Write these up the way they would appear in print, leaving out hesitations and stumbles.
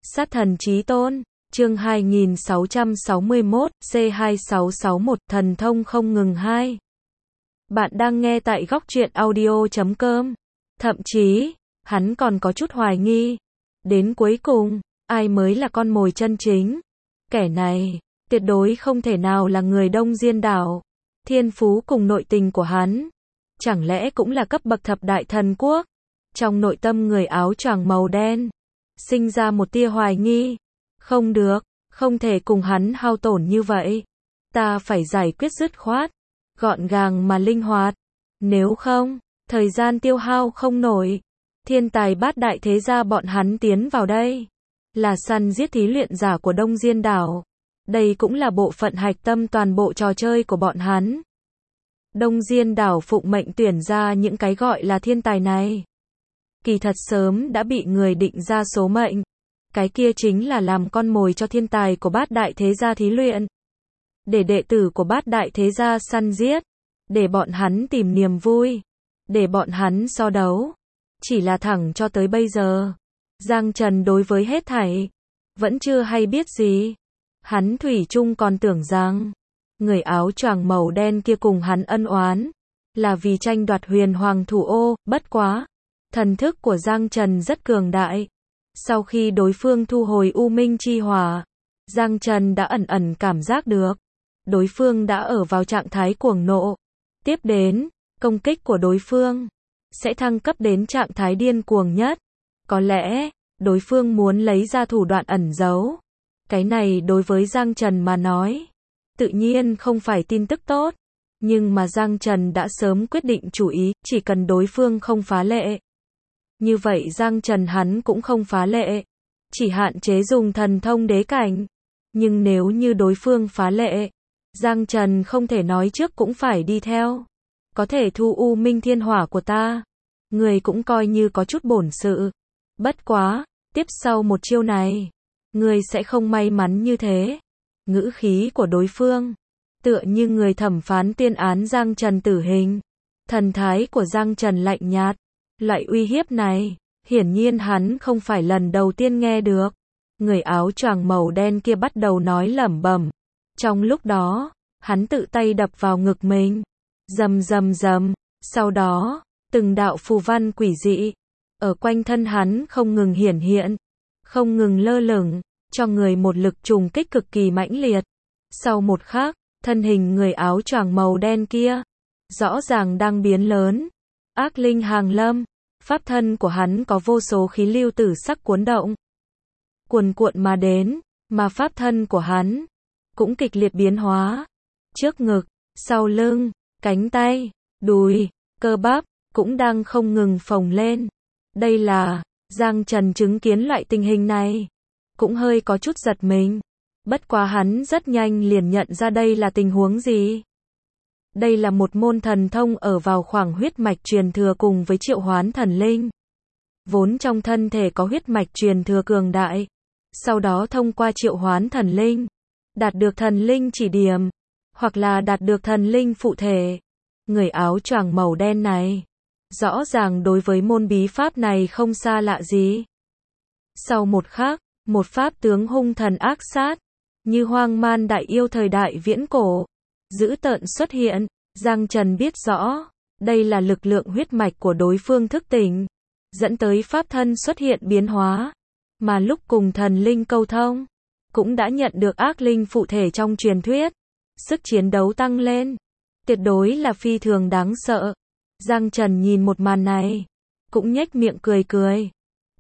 Sát thần chí tôn, chương 2661, C2661, thần thông không ngừng 2. Bạn đang nghe tại góc truyện audio.com. Thậm chí, hắn còn có chút hoài nghi. Đến cuối cùng, ai mới là con mồi chân chính? Kẻ này, tuyệt đối không thể nào là người Đông Diên đảo. Thiên phú cùng nội tình của hắn, chẳng lẽ cũng là cấp bậc thập đại thần quốc? Trong nội tâm người áo choàng màu đen sinh ra một tia hoài nghi. Không được, không thể cùng hắn hao tổn như vậy. Ta phải giải quyết dứt khoát, gọn gàng mà linh hoạt. Nếu không, thời gian tiêu hao không nổi. Thiên tài bát đại thế gia bọn hắn tiến vào đây, là săn giết thí luyện giả của Đông Diên đảo. Đây cũng là bộ phận hạch tâm toàn bộ trò chơi của bọn hắn. Đông Diên đảo phụng mệnh tuyển ra những cái gọi là thiên tài này. Kỳ thật sớm đã bị người định ra số mệnh. Cái kia chính là làm con mồi cho thiên tài của bát đại thế gia thí luyện. Để đệ tử của bát đại thế gia săn giết. Để bọn hắn tìm niềm vui. Để bọn hắn so đấu. Chỉ là thẳng cho tới bây giờ, Giang Trần đối với hết thảy vẫn chưa hay biết gì. Hắn thủy chung còn tưởng rằng người áo choàng màu đen kia cùng hắn ân oán là vì tranh đoạt huyền hoàng thủ ô. Bất quá, thần thức của Giang Trần rất cường đại. Sau khi đối phương thu hồi U Minh chi hỏa, Giang Trần đã ẩn ẩn cảm giác được đối phương đã ở vào trạng thái cuồng nộ. Tiếp đến, công kích của đối phương sẽ thăng cấp đến trạng thái điên cuồng nhất. Có lẽ, đối phương muốn lấy ra thủ đoạn ẩn giấu. Cái này đối với Giang Trần mà nói, tự nhiên không phải tin tức tốt. Nhưng mà Giang Trần đã sớm quyết định chủ ý, chỉ cần đối phương không phá lệ. Như vậy Giang Trần hắn cũng không phá lệ. Chỉ hạn chế dùng thần thông đế cảnh. Nhưng nếu như đối phương phá lệ, Giang Trần không thể nói trước cũng phải đi theo. Có thể thu U Minh thiên hỏa của ta, người cũng coi như có chút bổn sự. Bất quá, tiếp sau một chiêu này, người sẽ không may mắn như thế. Ngữ khí của đối phương tựa như người thẩm phán tuyên án Giang Trần tử hình. Thần thái của Giang Trần lạnh nhạt. Loại uy hiếp này, hiển nhiên hắn không phải lần đầu tiên nghe được. Người áo choàng màu đen kia bắt đầu nói lẩm bẩm. Trong lúc đó, hắn tự tay đập vào ngực mình. Rầm rầm rầm. Sau đó, từng đạo phù văn quỷ dị ở quanh thân hắn không ngừng hiển hiện, không ngừng lơ lửng, cho người một lực trùng kích cực kỳ mãnh liệt. Sau một khắc, thân hình người áo choàng màu đen kia rõ ràng đang biến lớn. Ác linh hàng lâm, pháp thân của hắn có vô số khí lưu tử sắc cuốn động, cuồn cuộn mà đến, mà pháp thân của hắn cũng kịch liệt biến hóa. Trước ngực, sau lưng, cánh tay, đùi, cơ bắp cũng đang không ngừng phồng lên. Đây là, Giang Trần chứng kiến loại tình hình này, cũng hơi có chút giật mình. Bất quá hắn rất nhanh liền nhận ra đây là tình huống gì. Đây là một môn thần thông ở vào khoảng huyết mạch truyền thừa cùng với triệu hoán thần linh. Vốn trong thân thể có huyết mạch truyền thừa cường đại. Sau đó thông qua triệu hoán thần linh, đạt được thần linh chỉ điểm, hoặc là đạt được thần linh phụ thể. Người áo choàng màu đen này, rõ ràng đối với môn bí pháp này không xa lạ gì. Sau một khắc, một pháp tướng hung thần ác sát, như hoang man đại yêu thời đại viễn cổ, dữ tợn xuất hiện. Giang Trần biết rõ, đây là lực lượng huyết mạch của đối phương thức tỉnh, dẫn tới pháp thân xuất hiện biến hóa. Mà lúc cùng thần linh câu thông, cũng đã nhận được ác linh phụ thể trong truyền thuyết. Sức chiến đấu tăng lên, tuyệt đối là phi thường đáng sợ. Giang Trần nhìn một màn này, cũng nhếch miệng cười cười.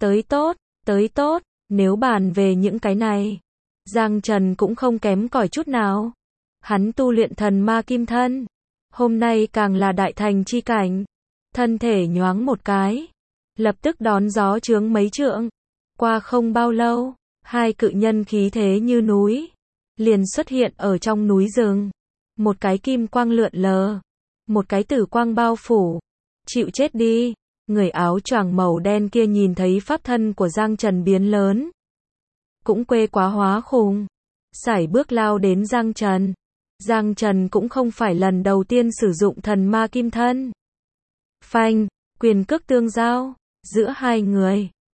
Tới tốt, nếu bàn về những cái này, Giang Trần cũng không kém cỏi chút nào. Hắn tu luyện thần ma kim thân, hôm nay càng là đại thành chi cảnh. Thân thể nhoáng một cái, lập tức đón gió chướng mấy trượng. Qua không bao lâu, hai cự nhân khí thế như núi liền xuất hiện ở trong núi rừng. Một cái kim quang lượn lờ, một cái tử quang bao phủ. Chịu chết đi. Người áo choàng màu đen kia nhìn thấy pháp thân của Giang Trần biến lớn, cũng quê quá hóa khùng, sải bước lao đến Giang Trần. Giang Trần cũng không phải lần đầu tiên sử dụng thần ma kim thân. Phanh, quyền cước tương giao giữa hai người,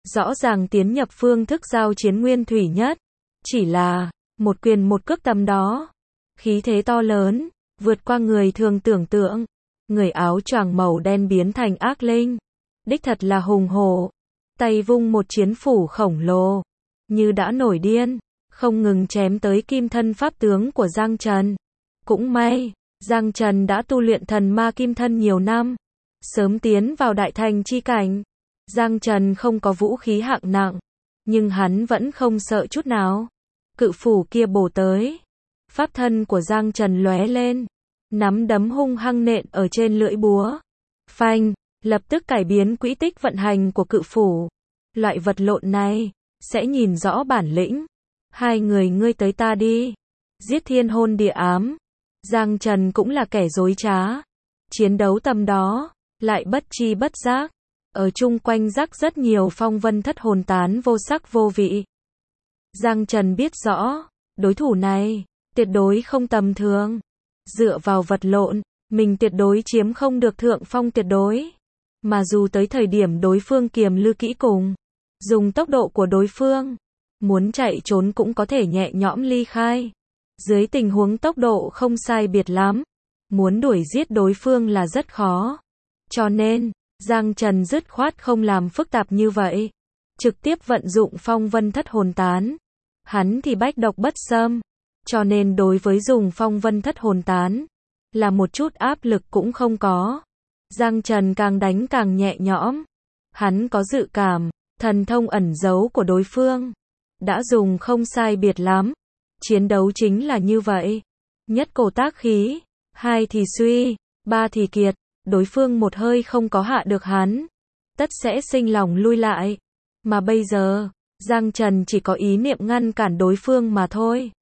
rõ ràng tiến nhập phương thức giao chiến nguyên thủy nhất. Chỉ là, một quyền một cước tầm đó. Khí thế to lớn, vượt qua người thường tưởng tượng. Người áo choàng màu đen biến thành ác linh. Đích thật là hùng hổ. Tay vung một chiến phủ khổng lồ. Như đã nổi điên. Không ngừng chém tới kim thân pháp tướng của Giang Trần. Cũng may, Giang Trần đã tu luyện thần ma kim thân nhiều năm. Sớm tiến vào đại thành chi cảnh. Giang Trần không có vũ khí hạng nặng. Nhưng hắn vẫn không sợ chút nào. Cự phủ kia bổ tới. Pháp thân của Giang Trần lóe lên. Nắm đấm hung hăng nện ở trên lưỡi búa. Phanh, lập tức cải biến quỹ tích vận hành của cự phủ. Loại vật lộn này, sẽ nhìn rõ bản lĩnh. Hai người ngươi tới ta đi. Giết thiên hôn địa ám. Giang Trần cũng là kẻ dối trá. Chiến đấu tầm đó, lại bất chi bất giác. Ở chung quanh rắc rất nhiều phong vân thất hồn tán vô sắc vô vị. Giang Trần biết rõ, đối thủ này, tuyệt đối không tầm thường. Dựa vào vật lộn, mình tuyệt đối chiếm không được thượng phong tuyệt đối. Mà dù tới thời điểm đối phương kiềm lư kỹ cùng, dùng tốc độ của đối phương, muốn chạy trốn cũng có thể nhẹ nhõm ly khai. Dưới tình huống tốc độ không sai biệt lắm, muốn đuổi giết đối phương là rất khó. Cho nên, Giang Trần dứt khoát không làm phức tạp như vậy. Trực tiếp vận dụng phong vân thất hồn tán. Hắn thì bách độc bất xâm. Cho nên đối với dùng phong vân thất hồn tán, là một chút áp lực cũng không có. Giang Trần càng đánh càng nhẹ nhõm. Hắn có dự cảm, thần thông ẩn giấu của đối phương đã dùng không sai biệt lắm. Chiến đấu chính là như vậy. Nhất cổ tác khí, hai thì suy, ba thì kiệt. Đối phương một hơi không có hạ được hắn, tất sẽ sinh lòng lui lại. Mà bây giờ, Giang Trần chỉ có ý niệm ngăn cản đối phương mà thôi.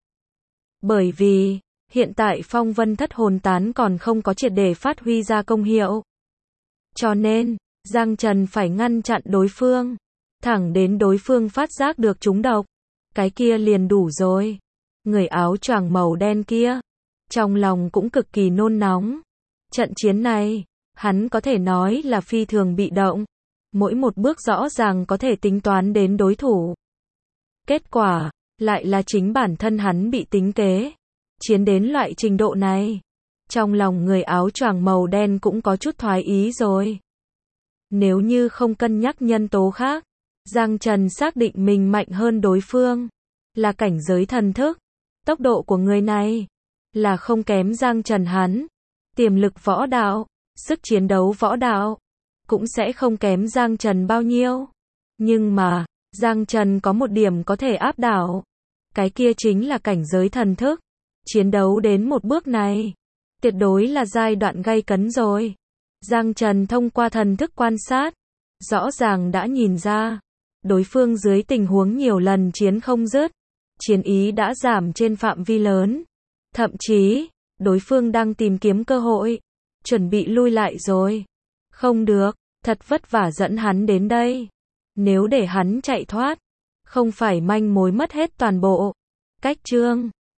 Bởi vì, hiện tại phong vân thất hồn tán còn không có triệt để phát huy ra công hiệu. Cho nên, Giang Trần phải ngăn chặn đối phương. Thẳng đến đối phương phát giác được trúng độc. Cái kia liền đủ rồi. Người áo choàng màu đen kia, trong lòng cũng cực kỳ nôn nóng. Trận chiến này, hắn có thể nói là phi thường bị động. Mỗi một bước rõ ràng có thể tính toán đến đối thủ. Kết quả, lại là chính bản thân hắn bị tính kế. Chiến đến loại trình độ này. Trong lòng người áo choàng màu đen cũng có chút thoái ý rồi. Nếu như không cân nhắc nhân tố khác, Giang Trần xác định mình mạnh hơn đối phương. Là cảnh giới thần thức. Tốc độ của người này là không kém Giang Trần hắn. Tiềm lực võ đạo, sức chiến đấu võ đạo cũng sẽ không kém Giang Trần bao nhiêu. Nhưng mà, Giang Trần có một điểm có thể áp đảo. Cái kia chính là cảnh giới thần thức. Chiến đấu đến một bước này, tuyệt đối là giai đoạn gay cấn rồi. Giang Trần thông qua thần thức quan sát, rõ ràng đã nhìn ra, đối phương dưới tình huống nhiều lần chiến không dứt, chiến ý đã giảm trên phạm vi lớn. Thậm chí, đối phương đang tìm kiếm cơ hội, chuẩn bị lui lại rồi. Không được, thật vất vả dẫn hắn đến đây. Nếu để hắn chạy thoát, không phải manh mối mất hết toàn bộ. Cách chương